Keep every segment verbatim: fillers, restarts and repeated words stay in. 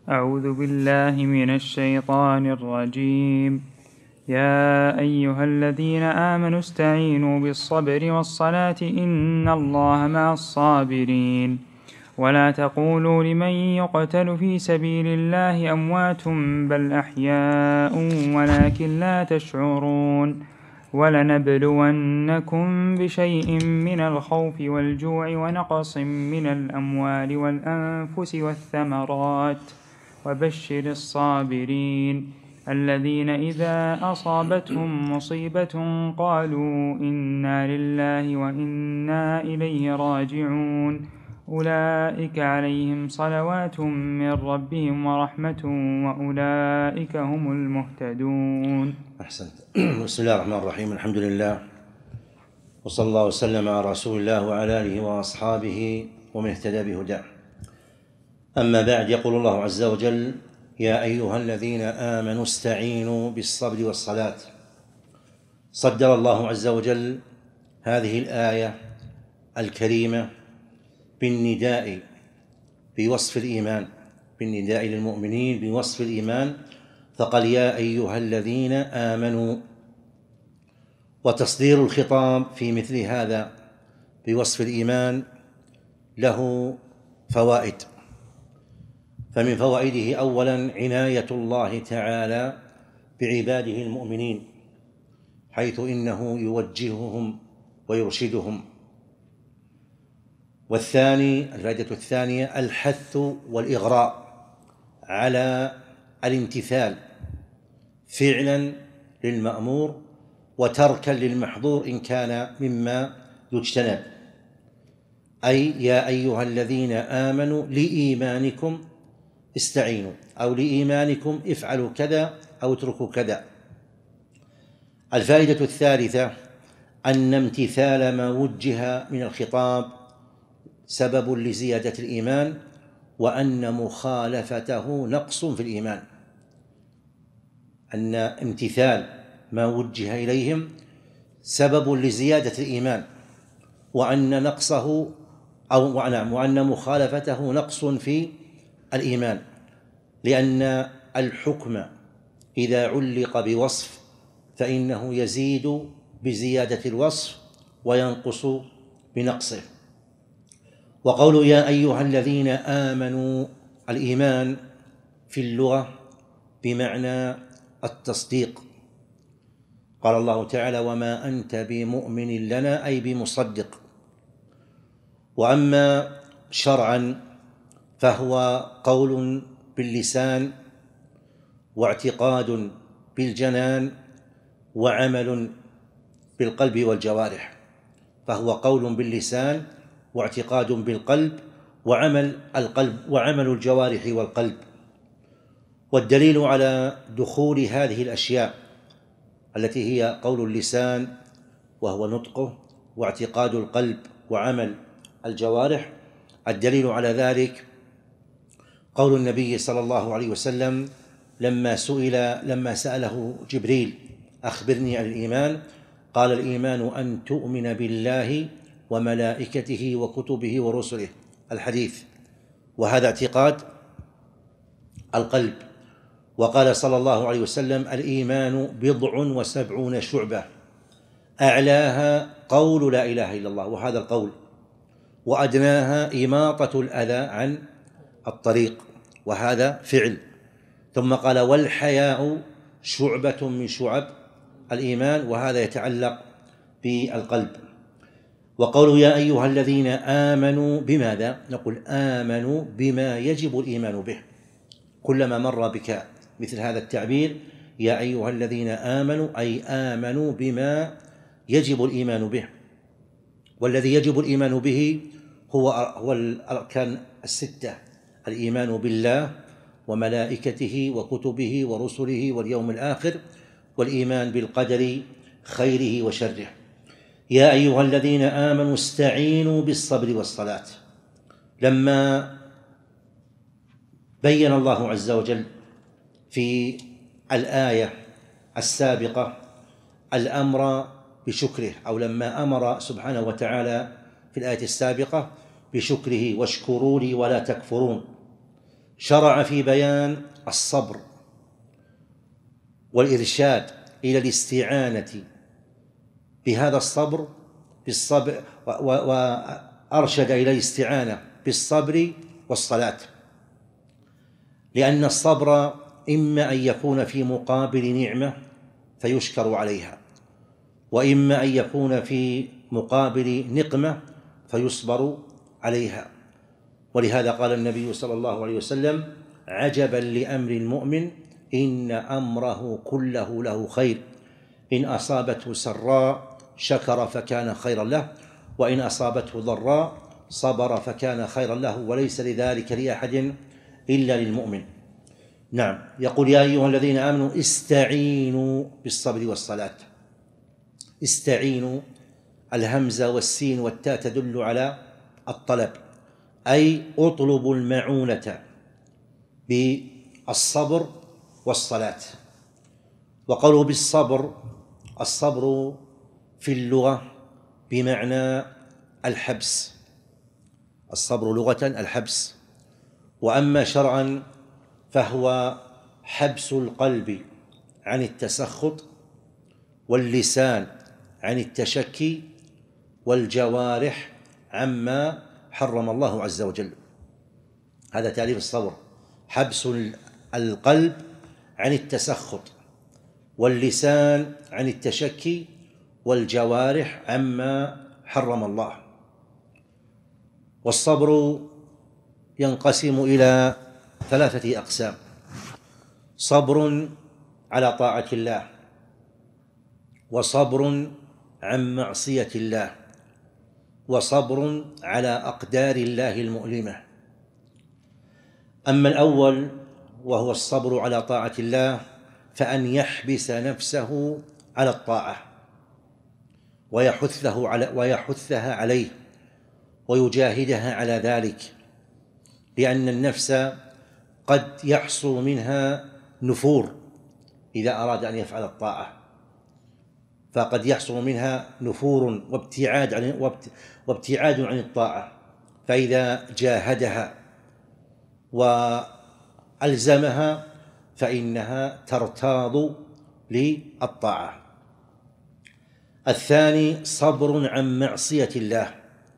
أعوذ بالله من الشيطان الرجيم. يا أيها الذين آمنوا استعينوا بالصبر والصلاة إن الله مع الصابرين. ولا تقولوا لمن يقتل في سبيل الله أموات بل أحياء ولكن لا تشعرون. ولنبلونكم بشيء من الخوف والجوع ونقص من الأموال والأنفس والثمرات وبشر الصابرين الذين إذا أصابتهم مصيبة قالوا إنا لله وإنا إليه راجعون أولئك عليهم صلوات من ربهم ورحمة وأولئك هم المهتدون. أحسنت. بسم الله الرحمن الرحيم. الحمد لله وصلى الله وسلم على رسول الله وعلى آله وأصحابه ومن اهتدى بهداه. أما بعد، يقول الله عز وجل: يا أيها الذين آمنوا استعينوا بالصبر والصلاة. صدر الله عز وجل هذه الآية الكريمة بالنداء بوصف الإيمان، بالنداء للمؤمنين بوصف الإيمان، فقال: يا أيها الذين آمنوا. وتصدير الخطاب في مثل هذا بوصف الإيمان له فوائد. فمن فوائده أولاً عناية الله تعالى بعباده المؤمنين، حيث إنه يوجههم ويرشدهم. والثاني الفائدة الثانية الحث والإغراء على الامتثال فعلاً للمأمور وتركاً للمحظور إن كان مما يجتنب. أي يا أيها الذين آمنوا لإيمانكم استعينوا، أو لإيمانكم افعلوا كذا أو اتركوا كذا. الفائدة الثالثة أن امتثال ما وجه من الخطاب سبب لزيادة الإيمان، وأن مخالفته نقص في الإيمان. أن امتثال ما وجه إليهم سبب لزيادة الإيمان، وأن نقصه أو وأن مخالفته نقص في الإيمان، لأن الحكم إذا علق بوصف فإنه يزيد بزيادة الوصف وينقص بنقصه. وقول يا أيها الذين آمنوا، الإيمان في اللغة بمعنى التصديق. قال الله تعالى: وما أنت بمؤمن لنا، أي بمصدق. وأما شرعا فهو قول باللسان واعتقاد بالجنان وعمل بالقلب والجوارح. فهو قول باللسان واعتقاد بالقلب وعمل القلب وعمل الجوارح والقلب. والدليل على دخول هذه الأشياء التي هي قول اللسان وهو نطقه واعتقاد القلب وعمل الجوارح، الدليل على ذلك قول النبي صلى الله عليه وسلم لما سئل لما سأله جبريل: أخبرني عن الإيمان؟ قال: الإيمان أن تؤمن بالله وملائكته وكتبه ورسله، الحديث. وهذا اعتقاد القلب. وقال صلى الله عليه وسلم: الإيمان بضع وسبعون شعبة، أعلاها قول لا إله إلا الله، وهذا القول، وأدناها إماطة الأذى عن الطريق، وهذا فعل. ثم قال: والحياء شعبة من شعب الإيمان، وهذا يتعلق بالقلب. وقولوا يا أيها الذين آمنوا بماذا؟ نقول آمنوا بما يجب الإيمان به. كلما مر بك مثل هذا التعبير يا أيها الذين آمنوا، أي آمنوا بما يجب الإيمان به. والذي يجب الإيمان به هو هو الأركان الستة: الإيمان بالله وملائكته وكتبه ورسله واليوم الآخر، والإيمان بالقدر خيره وشره. يا أيها الذين آمنوا استعينوا بالصبر والصلاة. لما بين الله عز وجل في الآية السابقة الأمر بشكره، أو لما أمر سبحانه وتعالى في الآية السابقة بشكره: واشكروا لي ولا تكفرون، شرع في بيان الصبر والإرشاد إلى الاستعانة بهذا الصبر بالصبر، وأرشد إلى الاستعانة بالصبر والصلاة، لأن الصبر إما أن يكون في مقابل نعمة فيشكر عليها، وإما أن يكون في مقابل نقمة فيصبر عليها. ولهذا قال النبي صلى الله عليه وسلم: عجبا لأمر المؤمن إن أمره كله له خير، إن أصابته سراء شكر فكان خيرا له، وإن أصابته ضراء صبر فكان خيرا له، وليس لذلك لأحد إلا للمؤمن. نعم، يقول: يا أيها الذين آمنوا استعينوا بالصبر والصلاة. استعينوا، الهمزة والسين والتاء تدل على الطلب، أي اطلبوا المعونة بالصبر والصلاة. وقالوا بالصبر، الصبر في اللغة بمعنى الحبس، الصبر لغة الحبس، وأما شرعا فهو حبس القلب عن التسخط، واللسان عن التشكي، والجوارح عما حرم الله عز وجل. هذا تعريف الصبر: حبس القلب عن التسخط، واللسان عن التشكي، والجوارح عما حرم الله. والصبر ينقسم إلى ثلاثة أقسام: صبر على طاعة الله، وصبر عن معصية الله، وصبر على أقدار الله المؤلمة. أما الأول وهو الصبر على طاعة الله، فأن يحبس نفسه على الطاعة ويحثه على ويحثها عليه ويجاهدها على ذلك، لأن النفس قد يحصل منها نفور إذا أراد أن يفعل الطاعة، فقد يحصل منها نفور وابتعاد عن وابتعاد عن الطاعة، فإذا جاهدها وألزمها فإنها ترتاض للطاعة. الثاني صبر عن معصية الله،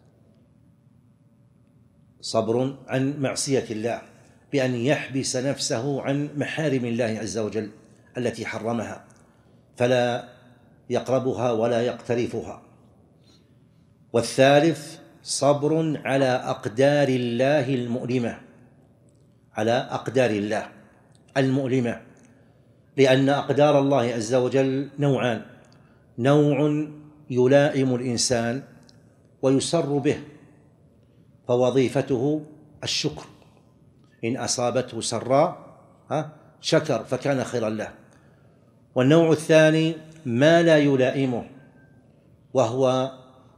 صبر عن معصية الله بأن يحبس نفسه عن محارم الله عز وجل التي حرمها، فلا يقربها ولا يقترفها. والثالث صبر على أقدار الله المؤلمة، على أقدار الله المؤلمة، لأن أقدار الله عز وجل نوعان: نوع يلائم الإنسان ويسر به، فوظيفته الشكر، إن أصابته سراء شكر فكان خيرا له. والنوع الثاني ما لا يلائمه، وهو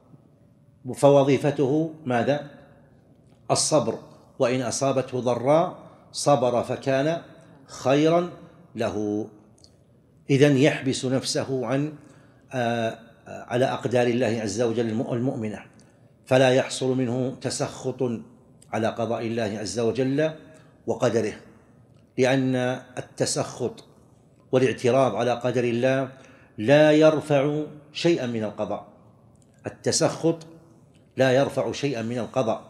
فوظيفته ماذا؟ الصبر، وإن أصابته ضراء صبر فكان خيرا له. إذن يحبس نفسه عن آه على أقدار الله عز وجل المؤمنة، فلا يحصل منه تسخط على قضاء الله عز وجل وقدره، لأن التسخط والاعتراض على قدر الله لا يرفع شيئا من القضاء. التسخط لا يرفع شيئا من القضاء،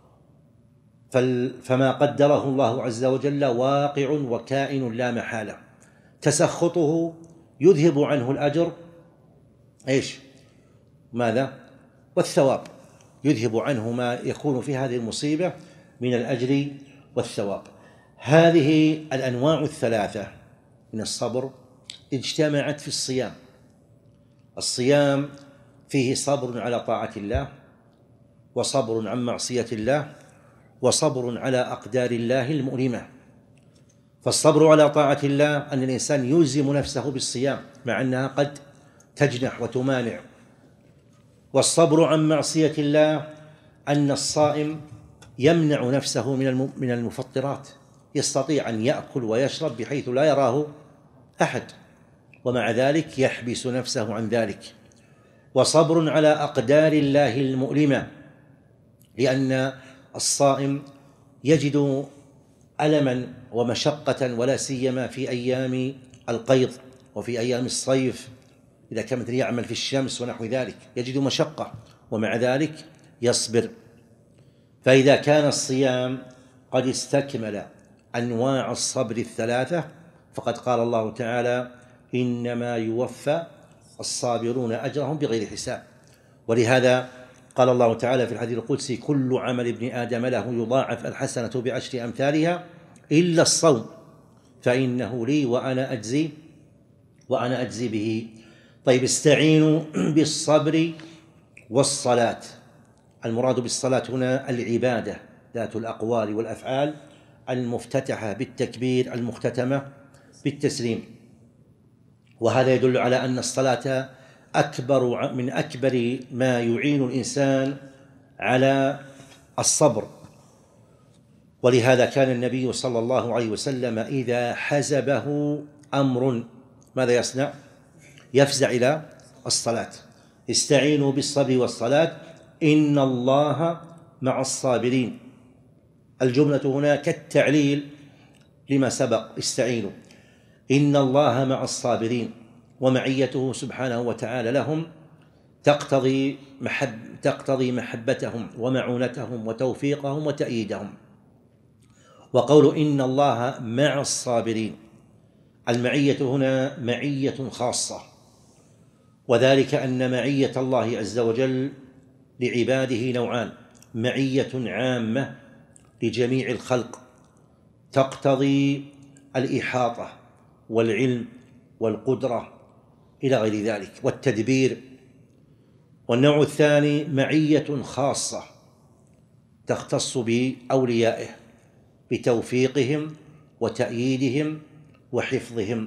فما قدره الله عز وجل واقع وكائن لا محالة. تسخطه يذهب عنه الأجر إيش؟ ماذا؟ والثواب، يذهب عنه ما يكون في هذه المصيبة من الأجر والثواب. هذه الأنواع الثلاثة من الصبر اجتمعت في الصيام. الصيام فيه صبر على طاعة الله، وصبر عن معصية الله، وصبر على أقدار الله المؤلمة. فالصبر على طاعة الله أن الإنسان يلزم نفسه بالصيام مع أنها قد تجنح وتمانع. والصبر عن معصية الله أن الصائم يمنع نفسه من المفطرات، يستطيع أن يأكل ويشرب بحيث لا يراه أحد، ومع ذلك يحبس نفسه عن ذلك. وصبر على أقدار الله المؤلمة، لأن الصائم يجد ألما ومشقة، ولا سيما في أيام القيض وفي أيام الصيف، إذا كان مثل يعمل في الشمس ونحو ذلك يجد مشقة، ومع ذلك يصبر. فإذا كان الصيام قد استكمل أنواع الصبر الثلاثة، فقد قال الله تعالى: إنما يوفى الصابرون أجرهم بغير حساب. ولهذا قال الله تعالى في الحديث القدسي: كل عمل ابن آدم له يضاعف الحسنة بعشر أمثالها إلا الصوم فإنه لي وأنا أجزي وأنا أجزي به. طيب، استعينوا بالصبر والصلاة. المراد بالصلاة هنا العبادة ذات الأقوال والأفعال المفتتحة بالتكبير المختتمة بالتسليم. وهذا يدل على أن الصلاة أكبر من أكبر ما يعين الإنسان على الصبر. ولهذا كان النبي صلى الله عليه وسلم إذا حزبه أمر ماذا يصنع؟ يفزع إلى الصلاة. استعينوا بالصبر والصلاة إن الله مع الصابرين. الجملة هنا كالتعليل لما سبق: استعينوا. إن الله مع الصابرين، ومعيته سبحانه وتعالى لهم تقتضي محب تقتضي محبتهم ومعونتهم وتوفيقهم وتأييدهم. وقول إن الله مع الصابرين، المعية هنا معية خاصة، وذلك أن معية الله عز وجل لعباده نوعان: معية عامة لجميع الخلق تقتضي الإحاطة والعلم والقدرة إلى غير ذلك والتدبير. والنوع الثاني معية خاصة تختص بأوليائه بتوفيقهم وتأييدهم وحفظهم.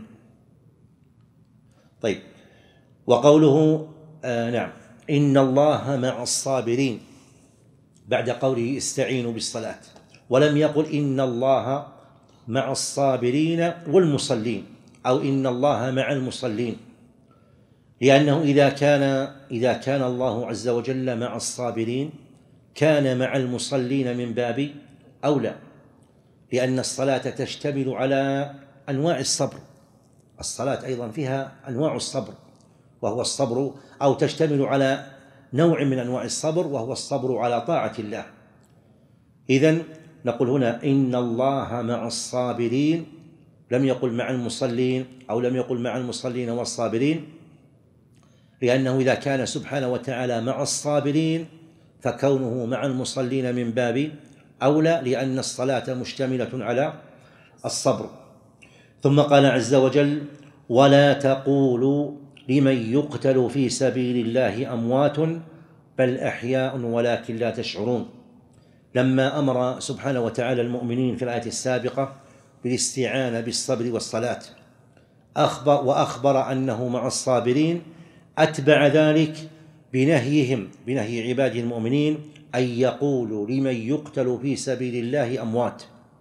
طيب، وقوله آه نعم إن الله مع الصابرين بعد قوله استعينوا بالصلاة، ولم يقل إن الله مع الصابرين والمصلين أو إن الله مع المصلين، لأنه إذا كان إذا كان الله عز وجل مع الصابرين كان مع المصلين من باب أولى، لأن الصلاة تشتمل على أنواع الصبر. الصلاة أيضا فيها أنواع الصبر وهو الصبر، أو تشتمل على نوع من أنواع الصبر وهو الصبر على طاعة الله. إذن نقول هنا إن الله مع الصابرين، لم يقل مع المصلين أو لم يقل مع المصلين والصابرين، لأنه إذا كان سبحانه وتعالى مع الصابرين فكونه مع المصلين من باب أولى، لأن الصلاة مشتملة على الصبر. ثم قال عز وجل: ولا تقولوا لمن يقتل في سبيل الله أموات بل أحياء ولكن لا تشعرون. لما أمر سبحانه وتعالى المؤمنين في الآية السابقة بالاستعانة بالصبر والصلاة أخبر وأخبر أنه مع الصابرين، أتبع ذلك بنهيهم بنهي عباده المؤمنين أن يقولوا لمن يقتل في سبيل الله أموات،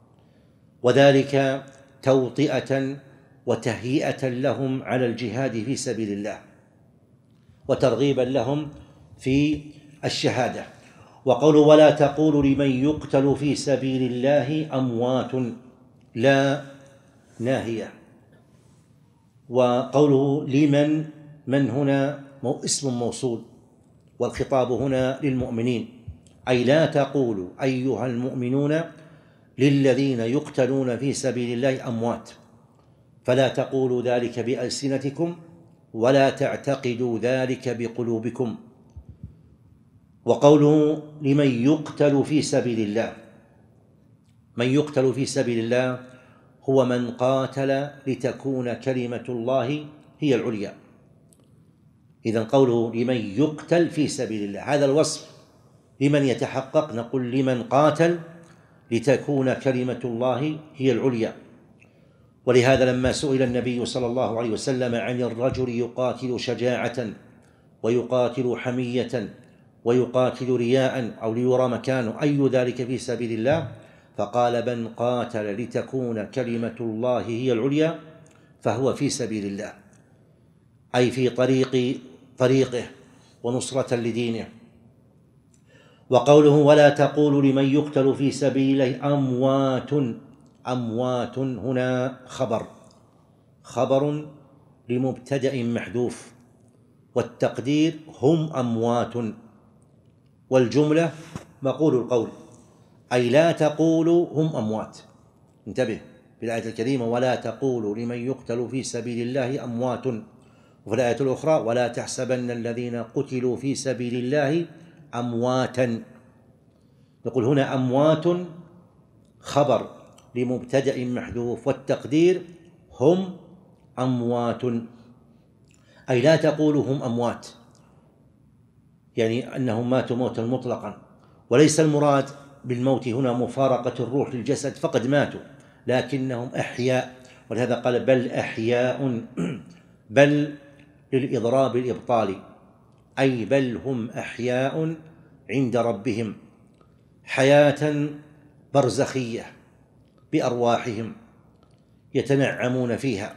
وذلك توطئة وتهيئة لهم على الجهاد في سبيل الله وترغيبا لهم في الشهادة. وقولوا ولا تقولوا لمن يقتل في سبيل الله أموات لا ناهية. وقوله لمن، من هنا اسم موصول، والخطاب هنا للمؤمنين، أي لا تقولوا أيها المؤمنون للذين يقتلون في سبيل الله أموات، فلا تقولوا ذلك بألسنتكم ولا تعتقدوا ذلك بقلوبكم. وقوله لمن يقتل في سبيل الله، من يقتل في سبيل الله هو من قاتل لتكون كلمة الله هي العليا. إذن قوله لمن يقتل في سبيل الله هذا الوصف لمن يتحقق، نقول لمن قاتل لتكون كلمة الله هي العليا. ولهذا لما سئل النبي صلى الله عليه وسلم عن الرجل يقاتل شجاعة ويقاتل حمية ويقاتل رياء أو ليرى مكانه أي ذلك في سبيل الله، فقال من قاتل لتكون كلمة الله هي العليا فهو في سبيل الله، أي في طريق طريقه ونصرة لدينه. وقوله ولا تقولوا لمن يقتل في سبيل الله أموات أموات هنا خبر خبر لمبتدأ محذوف، والتقدير هم أموات، والجملة مقول القول، أي لا تقولوا هم أموات. انتبه في الآية الكريمة ولا تقولوا لمن يقتل في سبيل الله أموات، وفي الآية الأخرى ولا تحسبن الذين قتلوا في سبيل الله أمواتا. نقول هنا أموات خبر لمبتدأ محذوف، والتقدير هم أموات، أي لا تقولوا هم أموات، يعني أنهم ماتوا موتا مطلقا، وليس المراد بالموت هنا مفارقة الروح للجسد فقد ماتوا، لكنهم أحياء، ولهذا قال بل أحياء، بل للإضراب الإبطالي، أي بل هم أحياء عند ربهم حياة برزخية بأرواحهم يتنعمون فيها،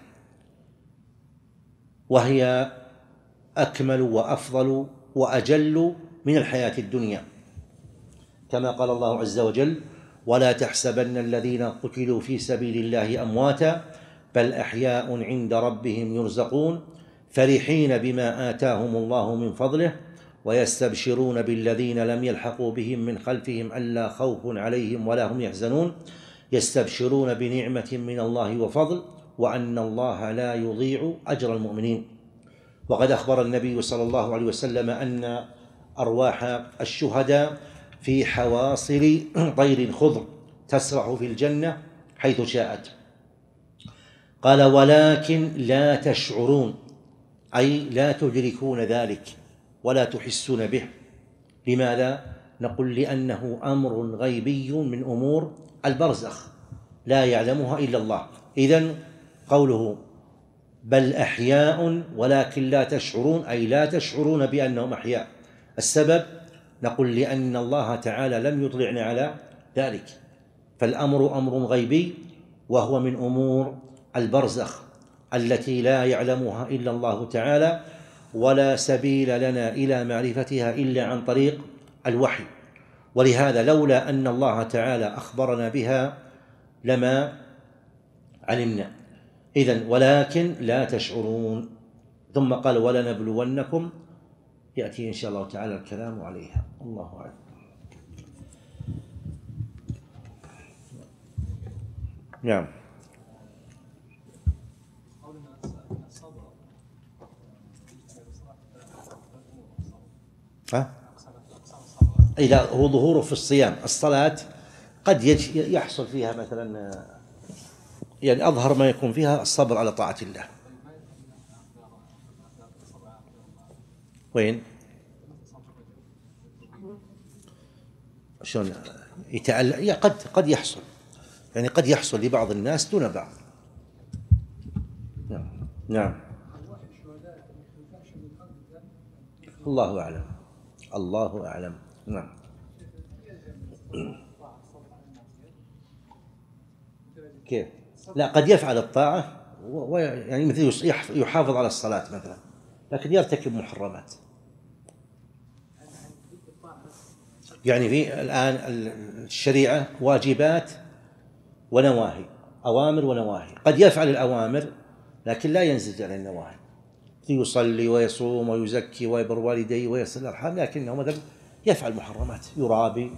وهي أكمل وأفضل وأجل من الحياة الدنيا، كما قال الله عز وجل ولا تحسبن الذين قتلوا في سبيل الله أمواتا بل أحياء عند ربهم يرزقون فرحين بما آتاهم الله من فضله ويستبشرون بالذين لم يلحقوا بهم من خلفهم ألا خوف عليهم ولا هم يحزنون يستبشرون بنعمة من الله وفضل وأن الله لا يضيع أجر المؤمنين. وقد أخبر النبي صلى الله عليه وسلم أن أرواح الشهداء في حواصل طير خضر تسرح في الجنة حيث شاءت. قال ولكن لا تشعرون، أي لا تدركون ذلك ولا تحسون به. لماذا؟ نقول لأنه أمر غيبي من أمور البرزخ لا يعلمها إلا الله. إذن قوله بل أحياء ولكن لا تشعرون، أي لا تشعرون بأنهم أحياء. السبب نقول لأن الله تعالى لم يطلعنا على ذلك، فالأمر أمر غيبي وهو من أمور البرزخ التي لا يعلمها إلا الله تعالى، ولا سبيل لنا إلى معرفتها إلا عن طريق الوحي. ولهذا لولا أن الله تعالى أخبرنا بها لما علمنا. إذن ولكن لا تشعرون. ثم قال ولنبلونكم، يأتي إن شاء الله تعالى الكلام عليها. الله أعلم. نعم. ها؟ إذا هو ظهوره في الصيام. الصلاة قد يحصل فيها مثلا، يعني أظهر ما يكون فيها الصبر على طاعة الله. وين؟ شلون يتألم؟ قد قد يحصل، يعني قد يحصل لبعض الناس دون بعض. نعم نعم. الله أعلم، الله أعلم. نعم. كيف؟ لا، قد يفعل الطاعة ويعني مثل يحافظ على الصلاة مثلا، لكن يرتكب محرمات. يعني في الآن الشريعة واجبات ونواهي، أوامر ونواهي. قد يفعل الأوامر لكن لا ينزج على النواهي، يصلي ويصوم ويزكي ويبر والديه ويصل الأرحام، لكنه مثلا يفعل محرمات، يرابي.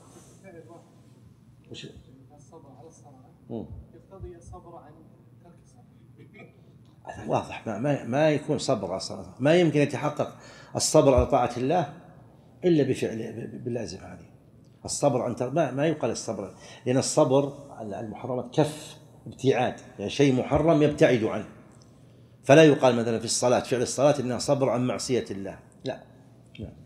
وش؟ الصبر على الصلاة يقتضي الصبر عن ترك الصلاة. هذا واضح، ما, ما ما يكون صبر على الصلاة، ما يمكن يتحقق الصبر على طاعة الله إلا بفعل باللازم هذه. الصبر عن ترك ما, ما يقال الصبر، لأن الصبر على المحرمات كف ابتعاد، يعني شيء محرم يبتعد عنه، فلا يقال مثلا في الصلاة فعل الصلاة إنها صبر عن معصية الله، لا.